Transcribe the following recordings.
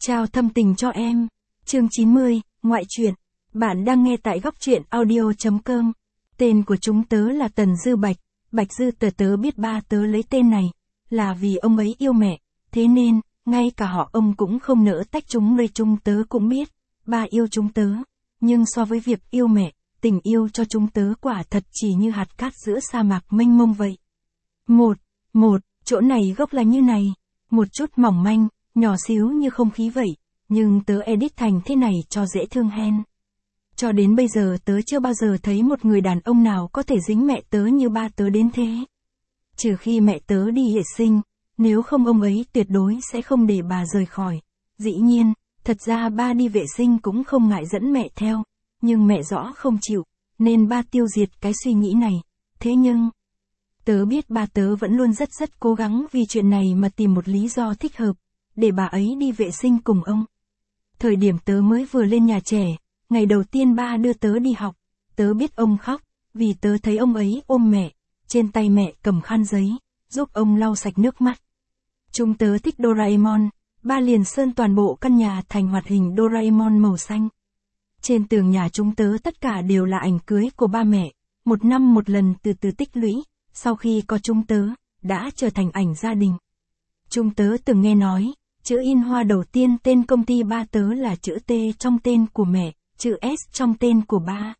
Trao thâm tình cho em. Chương 90, ngoại truyện. Bạn đang nghe tại góc truyện audio.com. Tên của chúng tớ là Tần Dư Bạch. Bạch Dư tớ biết ba tớ lấy tên này là vì ông ấy yêu mẹ, thế nên, ngay cả họ ông cũng không nỡ tách chúng ra. Chúng tớ cũng biết, ba yêu chúng tớ, nhưng so với việc yêu mẹ, tình yêu cho chúng tớ quả thật chỉ như hạt cát giữa sa mạc mênh mông vậy. Chỗ này gốc là như này, một chút mỏng manh, nhỏ xíu như không khí vậy, nhưng tớ edit thành thế này cho dễ thương hen. Cho đến bây giờ tớ chưa bao giờ thấy một người đàn ông nào có thể dính mẹ tớ như ba tớ đến thế. Trừ khi mẹ tớ đi vệ sinh, nếu không ông ấy tuyệt đối sẽ không để bà rời khỏi. Dĩ nhiên, thật ra ba đi vệ sinh cũng không ngại dẫn mẹ theo, nhưng mẹ rõ không chịu, nên ba tiêu diệt cái suy nghĩ này. Thế nhưng, tớ biết ba tớ vẫn luôn rất cố gắng vì chuyện này mà tìm một lý do thích hợp, để bà ấy đi vệ sinh cùng ông. Thời điểm tớ mới vừa lên nhà trẻ, ngày đầu tiên ba đưa tớ đi học, tớ biết ông khóc, vì tớ thấy ông ấy ôm mẹ, trên tay mẹ cầm khăn giấy, giúp ông lau sạch nước mắt. Chúng tớ thích Doraemon, ba liền sơn toàn bộ căn nhà thành hoạt hình Doraemon màu xanh. Trên tường nhà chúng tớ tất cả đều là ảnh cưới của ba mẹ, một năm một lần từ từ tích lũy, sau khi có chúng tớ, đã trở thành ảnh gia đình. Chúng tớ từng nghe nói, chữ in hoa đầu tiên tên công ty ba tớ là chữ T trong tên của mẹ, chữ S trong tên của ba.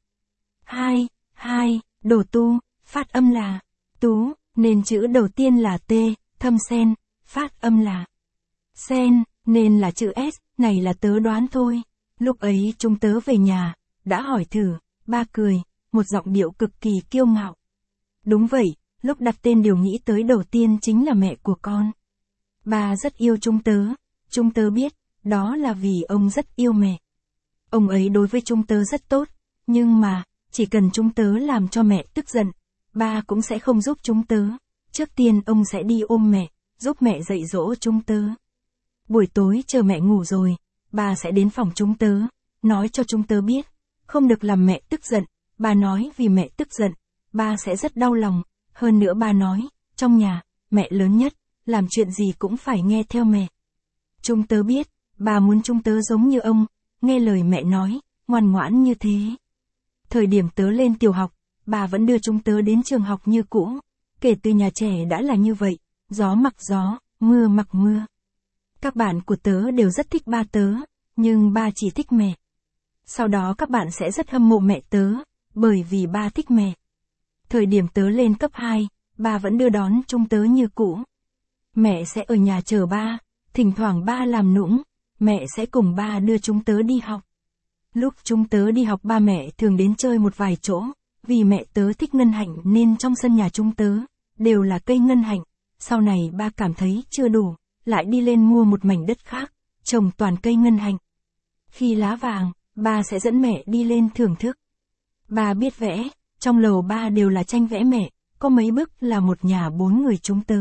Đồ tu, phát âm là tú, nên chữ đầu tiên là T, thâm sen, phát âm là sen, nên là chữ S, này là tớ đoán thôi. Lúc ấy chúng tớ về nhà, đã hỏi thử, ba cười, một giọng điệu cực kỳ kiêu ngạo. Đúng vậy, lúc đặt tên điều nghĩ tới đầu tiên chính là mẹ của con. Ba rất yêu chúng tớ biết, đó là vì ông rất yêu mẹ. Ông ấy đối với chúng tớ rất tốt, nhưng mà, chỉ cần chúng tớ làm cho mẹ tức giận, ba cũng sẽ không giúp chúng tớ. Trước tiên ông sẽ đi ôm mẹ, giúp mẹ dạy dỗ chúng tớ. Buổi tối chờ mẹ ngủ rồi, ba sẽ đến phòng chúng tớ, nói cho chúng tớ biết, không được làm mẹ tức giận. Ba nói vì mẹ tức giận, ba sẽ rất đau lòng. Hơn nữa ba nói, trong nhà, mẹ lớn nhất, làm chuyện gì cũng phải nghe theo mẹ. Chúng tớ biết, bà muốn chúng tớ giống như ông, nghe lời mẹ nói, ngoan ngoãn như thế. Thời điểm tớ lên tiểu học, bà vẫn đưa chúng tớ đến trường học như cũ. Kể từ nhà trẻ đã là như vậy, gió mặc gió, mưa mặc mưa. Các bạn của tớ đều rất thích ba tớ, nhưng ba chỉ thích mẹ. Sau đó các bạn sẽ rất hâm mộ mẹ tớ, bởi vì ba thích mẹ. Thời điểm tớ lên cấp 2, ba vẫn đưa đón chúng tớ như cũ. Mẹ sẽ ở nhà chờ ba, thỉnh thoảng ba làm nũng, mẹ sẽ cùng ba đưa chúng tớ đi học. Lúc chúng tớ đi học ba mẹ thường đến chơi một vài chỗ, vì mẹ tớ thích ngân hạnh nên trong sân nhà chúng tớ, đều là cây ngân hạnh. Sau này ba cảm thấy chưa đủ, lại đi lên mua một mảnh đất khác, trồng toàn cây ngân hạnh. Khi lá vàng, ba sẽ dẫn mẹ đi lên thưởng thức. Ba biết vẽ, trong lầu ba đều là tranh vẽ mẹ, có mấy bức là một nhà 4 người chúng tớ.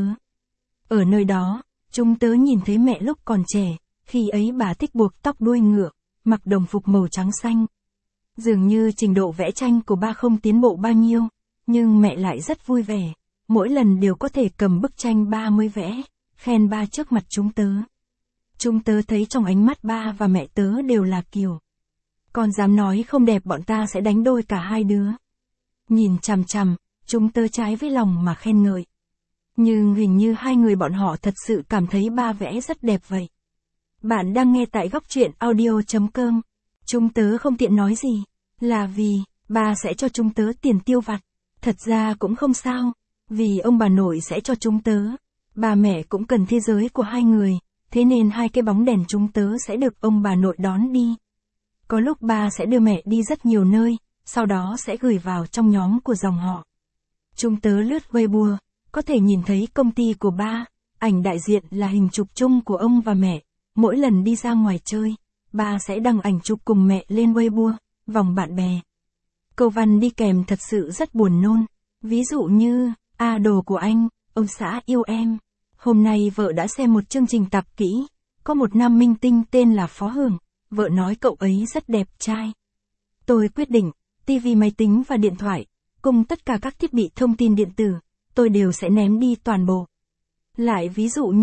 Ở nơi đó, chúng tớ nhìn thấy mẹ lúc còn trẻ, khi ấy bà thích buộc tóc đuôi ngựa, mặc đồng phục màu trắng xanh. Dường như trình độ vẽ tranh của ba không tiến bộ bao nhiêu, nhưng mẹ lại rất vui vẻ, mỗi lần đều có thể cầm bức tranh ba mới vẽ, khen ba trước mặt chúng tớ. Chúng tớ thấy trong ánh mắt ba và mẹ tớ đều là kiểu, con dám nói không đẹp bọn ta sẽ đánh đôi cả hai đứa. Nhìn chằm chằm, chúng tớ trái với lòng mà khen ngợi. Nhưng hình như hai người bọn họ thật sự cảm thấy ba vẽ rất đẹp vậy. Bạn đang nghe tại góc truyện audio.com. Chúng tớ không tiện nói gì, là vì, ba sẽ cho chúng tớ tiền tiêu vặt. Thật ra cũng không sao, vì ông bà nội sẽ cho chúng tớ. Ba mẹ cũng cần thế giới của hai người, thế nên hai cái bóng đèn chúng tớ sẽ được ông bà nội đón đi. Có lúc ba sẽ đưa mẹ đi rất nhiều nơi, sau đó sẽ gửi vào trong nhóm của dòng họ. Chúng tớ lướt Weibo, có thể nhìn thấy công ty của ba, ảnh đại diện là hình chụp chung của ông và mẹ. Mỗi lần đi ra ngoài chơi, ba sẽ đăng ảnh chụp cùng mẹ lên Weibo, vòng bạn bè. Câu văn đi kèm thật sự rất buồn nôn. Ví dụ như, đồ của anh, ông xã yêu em. Hôm nay vợ đã xem một chương trình tạp kỹ, có một nam minh tinh tên là Phó Hưởng, vợ nói cậu ấy rất đẹp trai. Tôi quyết định, tivi máy tính và điện thoại, cùng tất cả các thiết bị thông tin điện tử, tôi đều sẽ ném đi toàn bộ. Lại ví dụ như,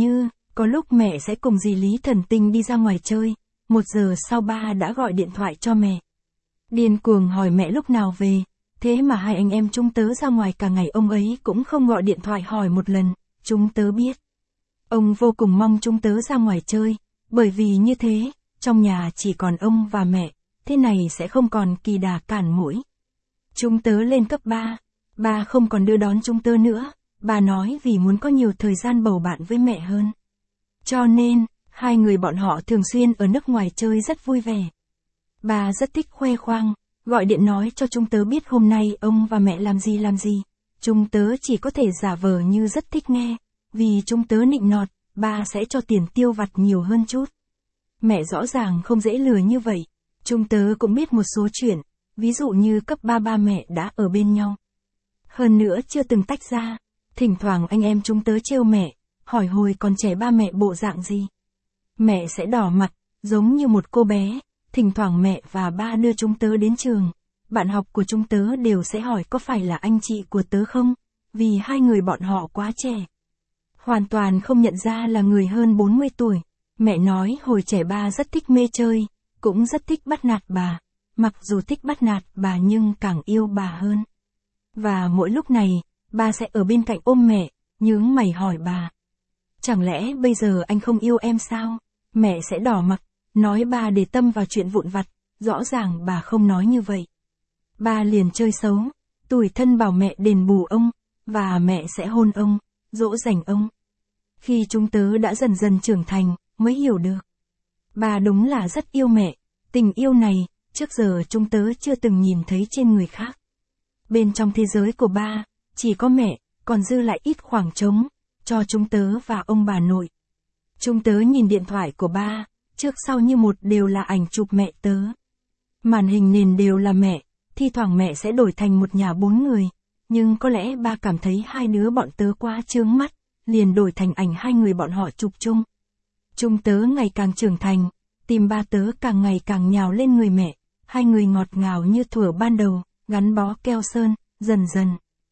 Có lúc mẹ sẽ cùng dì Lý Thần Tinh đi ra ngoài chơi, 1 giờ sau ba đã gọi điện thoại cho mẹ. Điên cuồng hỏi mẹ lúc nào về, thế mà hai anh em chúng tớ ra ngoài cả ngày ông ấy cũng không gọi điện thoại hỏi một lần, chúng tớ biết. Ông vô cùng mong chúng tớ ra ngoài chơi, bởi vì như thế, trong nhà chỉ còn ông và mẹ, thế này sẽ không còn kỳ đà cản mũi. Chúng tớ lên cấp 3, ba không còn đưa đón chúng tớ nữa, bà nói vì muốn có nhiều thời gian bầu bạn với mẹ hơn. Cho nên, hai người bọn họ thường xuyên ở nước ngoài chơi rất vui vẻ. Bà rất thích khoe khoang, gọi điện nói cho chúng tớ biết hôm nay ông và mẹ làm gì. Chúng tớ chỉ có thể giả vờ như rất thích nghe, vì chúng tớ nịnh nọt, ba sẽ cho tiền tiêu vặt nhiều hơn chút. Mẹ rõ ràng không dễ lừa như vậy. Chúng tớ cũng biết một số chuyện, ví dụ như cấp 3 ba mẹ đã ở bên nhau. Hơn nữa chưa từng tách ra, thỉnh thoảng anh em chúng tớ trêu mẹ, hỏi hồi còn trẻ ba mẹ bộ dạng gì. Mẹ sẽ đỏ mặt, giống như một cô bé, thỉnh thoảng mẹ và ba đưa chúng tớ đến trường. Bạn học của chúng tớ đều sẽ hỏi có phải là anh chị của tớ không, vì hai người bọn họ quá trẻ. Hoàn toàn không nhận ra là người hơn 40 tuổi. Mẹ nói hồi trẻ ba rất thích mê chơi, cũng rất thích bắt nạt bà. Mặc dù thích bắt nạt bà nhưng càng yêu bà hơn. Và mỗi lúc này, ba sẽ ở bên cạnh ôm mẹ, nhướng mày hỏi bà. Chẳng lẽ bây giờ anh không yêu em sao? Mẹ sẽ đỏ mặt, nói ba để tâm vào chuyện vụn vặt, rõ ràng bà không nói như vậy. Ba liền chơi xấu, tủi thân bảo mẹ đền bù ông, và mẹ sẽ hôn ông, dỗ dành ông. Khi chúng tớ đã dần dần trưởng thành, mới hiểu được. Ba đúng là rất yêu mẹ, tình yêu này, trước giờ chúng tớ chưa từng nhìn thấy trên người khác. Bên trong thế giới của ba, chỉ có mẹ, còn dư lại ít khoảng trống, cho chúng tớ và ông bà nội. Chúng tớ nhìn điện thoại của ba, trước sau như một đều là ảnh chụp mẹ tớ. Màn hình nền đều là mẹ, thi thoảng mẹ sẽ đổi thành một nhà 4 người, nhưng có lẽ ba cảm thấy hai đứa bọn tớ quá chướng mắt, liền đổi thành ảnh hai người bọn họ chụp chung. Chúng tớ ngày càng trưởng thành, tim ba tớ càng ngày càng nhào lên người mẹ, hai người ngọt ngào như thuở ban đầu, gắn bó keo sơn, dần dần.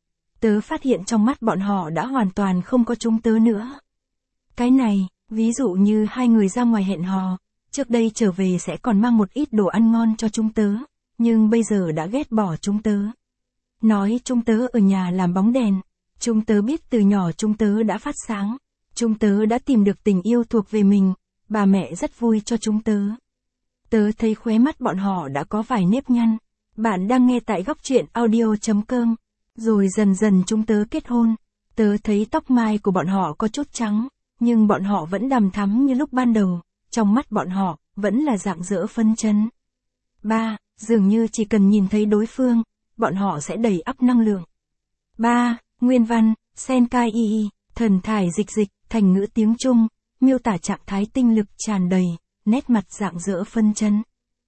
Tớ phát hiện trong mắt bọn họ đã hoàn toàn không có chúng tớ nữa. Cái này, ví dụ như hai người ra ngoài hẹn hò, trước đây trở về sẽ còn mang một ít đồ ăn ngon cho chúng tớ, nhưng bây giờ đã ghét bỏ chúng tớ. Nói chúng tớ ở nhà làm bóng đèn, chúng tớ biết từ nhỏ chúng tớ đã phát sáng, chúng tớ đã tìm được tình yêu thuộc về mình, bà mẹ rất vui cho chúng tớ. Tớ thấy khóe mắt bọn họ đã có vài nếp nhăn. Bạn đang nghe tại Góc Truyện Audio.com. Rồi dần dần chúng tớ kết hôn. Tớ thấy tóc mai của bọn họ có chút trắng, nhưng bọn họ vẫn đằm thắm như lúc ban đầu, trong mắt bọn họ, vẫn là rạng rỡ phấn chấn. Ba, dường như chỉ cần nhìn thấy đối phương, bọn họ sẽ đầy ắp năng lượng. Ba, nguyên văn, Senkai II, thần thải dịch, thành ngữ tiếng Trung, miêu tả trạng thái tinh lực tràn đầy, nét mặt rạng rỡ phấn chấn.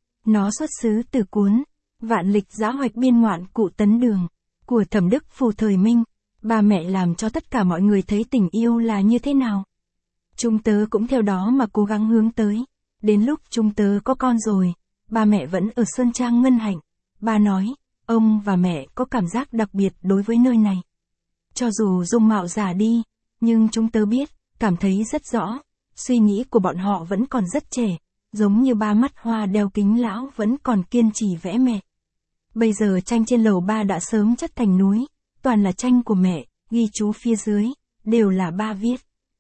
Nó xuất xứ từ cuốn Vạn lịch giã hoạch biên ngoạn cụ Tấn Đường, của Thẩm Đức Phù thời Minh. Ba mẹ làm cho tất cả mọi người thấy tình yêu là như thế nào. Chúng tớ cũng theo đó mà cố gắng hướng tới. Đến lúc chúng tớ có con rồi, ba mẹ vẫn ở Sơn Trang Ngân Hạnh. Ba nói, ông và mẹ có cảm giác đặc biệt đối với nơi này. Cho dù dung mạo già đi, nhưng chúng tớ biết, cảm thấy rất rõ, suy nghĩ của bọn họ vẫn còn rất trẻ, giống như ba mắt hoa đeo kính lão vẫn còn kiên trì vẽ mẹ. Bây giờ tranh trên lầu ba đã sớm chất thành núi, toàn là tranh của mẹ, ghi chú phía dưới, đều là ba viết.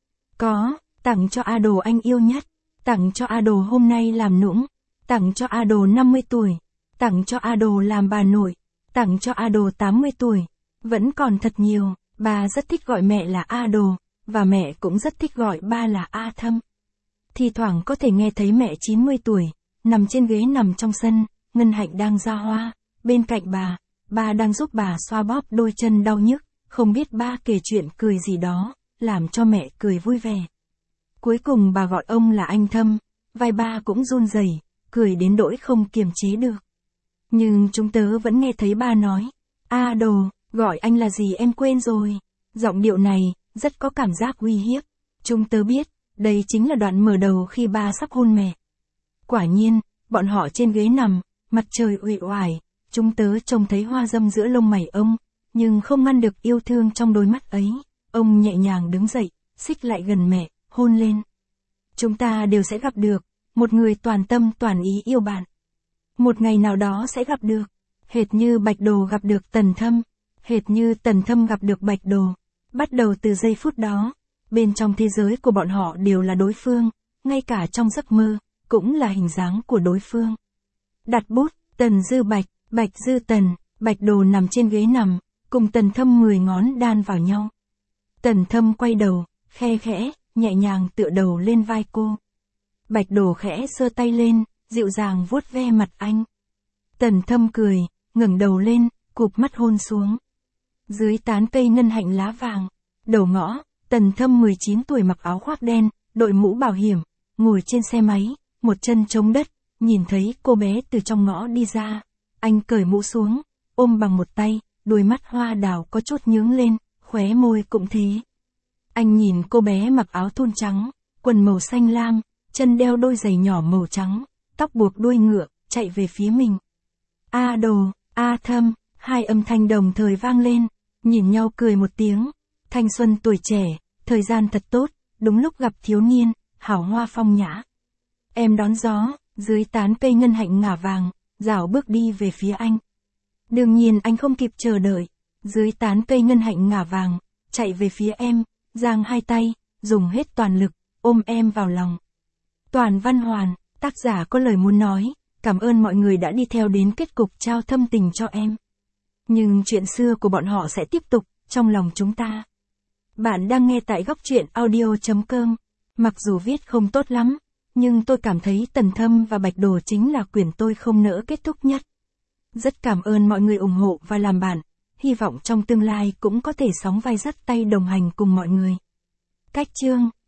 Có, tặng cho A Đồ anh yêu nhất, tặng cho A Đồ hôm nay làm nũng, tặng cho A Đồ 50 tuổi, tặng cho A Đồ làm bà nội, tặng cho A Đồ 80 tuổi, vẫn còn thật nhiều. Ba rất thích gọi mẹ là A Đồ, và mẹ cũng rất thích gọi ba là A Thâm. Thì thoảng có thể nghe thấy mẹ 90 tuổi, nằm trên ghế nằm trong sân, Ngân Hạnh đang ra hoa, bên cạnh bà, ba đang giúp bà xoa bóp đôi chân đau nhức, không biết ba kể chuyện cười gì đó, làm cho mẹ cười vui vẻ. Cuối cùng bà gọi ông là anh Thâm, vai ba cũng run rẩy, cười đến nỗi không kiềm chế được. Nhưng chúng tớ vẫn nghe thấy ba nói, A Đồ, gọi anh là gì em quên rồi. Giọng điệu này, rất có cảm giác uy hiếp. Chúng tớ biết, đây chính là đoạn mở đầu khi ba sắp hôn mẹ. Quả nhiên, bọn họ trên ghế nằm, mặt trời uể oải, chúng tớ trông thấy hoa dâm giữa lông mày ông, nhưng không ngăn được yêu thương trong đôi mắt ấy. Ông nhẹ nhàng đứng dậy, xích lại gần mẹ, hôn lên. Chúng ta đều sẽ gặp được, một người toàn tâm toàn ý yêu bạn. Một ngày nào đó sẽ gặp được, hệt như Bạch Đồ gặp được Tần Thâm, hệt như Tần Thâm gặp được Bạch Đồ. Bắt đầu từ giây phút đó, bên trong thế giới của bọn họ đều là đối phương, ngay cả trong giấc mơ, cũng là hình dáng của đối phương. Đặt bút, Tần Dư Bạch, Bạch Dư Tần, Bạch Đồ nằm trên ghế nằm, cùng Tần Thâm 10 ngón đan vào nhau. Tần Thâm quay đầu, khe khẽ, nhẹ nhàng tựa đầu lên vai cô. Bạch Đồ khẽ giơ tay lên, dịu dàng vuốt ve mặt anh. Tần Thâm cười, ngẩng đầu lên, cụp mắt hôn xuống. Dưới tán cây ngân hạnh lá vàng, đầu ngõ, Tần Thâm 19 tuổi mặc áo khoác đen, đội mũ bảo hiểm, ngồi trên xe máy, một chân chống đất, nhìn thấy cô bé từ trong ngõ đi ra. Anh cởi mũ xuống, ôm bằng một tay, đôi mắt hoa đào có chút nhướng lên, khóe môi cũng thế. Anh nhìn cô bé mặc áo thun trắng, quần màu xanh lam, chân đeo đôi giày nhỏ màu trắng, tóc buộc đuôi ngựa, chạy về phía mình. A Đồ, A Thâm, hai âm thanh đồng thời vang lên, nhìn nhau cười một tiếng. Thanh xuân tuổi trẻ, thời gian thật tốt, đúng lúc gặp thiếu niên, hảo hoa phong nhã. Em đón gió, dưới tán cây ngân hạnh ngả vàng, rảo bước đi về phía anh. Đương nhiên anh không kịp chờ đợi, dưới tán cây ngân hạnh ngả vàng, chạy về phía em, giang hai tay, dùng hết toàn lực, ôm em vào lòng. Toàn Văn Hoàn, tác giả có lời muốn nói, cảm ơn mọi người đã đi theo đến kết cục trao thâm tình cho em. Nhưng chuyện xưa của bọn họ sẽ tiếp tục, trong lòng chúng ta. Bạn đang nghe tại Góc Truyện Audio.com. Mặc dù viết không tốt lắm, nhưng tôi cảm thấy Tần Thâm và Bạch Đồ chính là quyển tôi không nỡ kết thúc nhất. Rất cảm ơn mọi người ủng hộ và làm bạn, hy vọng trong tương lai cũng có thể sóng vai dắt tay đồng hành cùng mọi người. Cách chương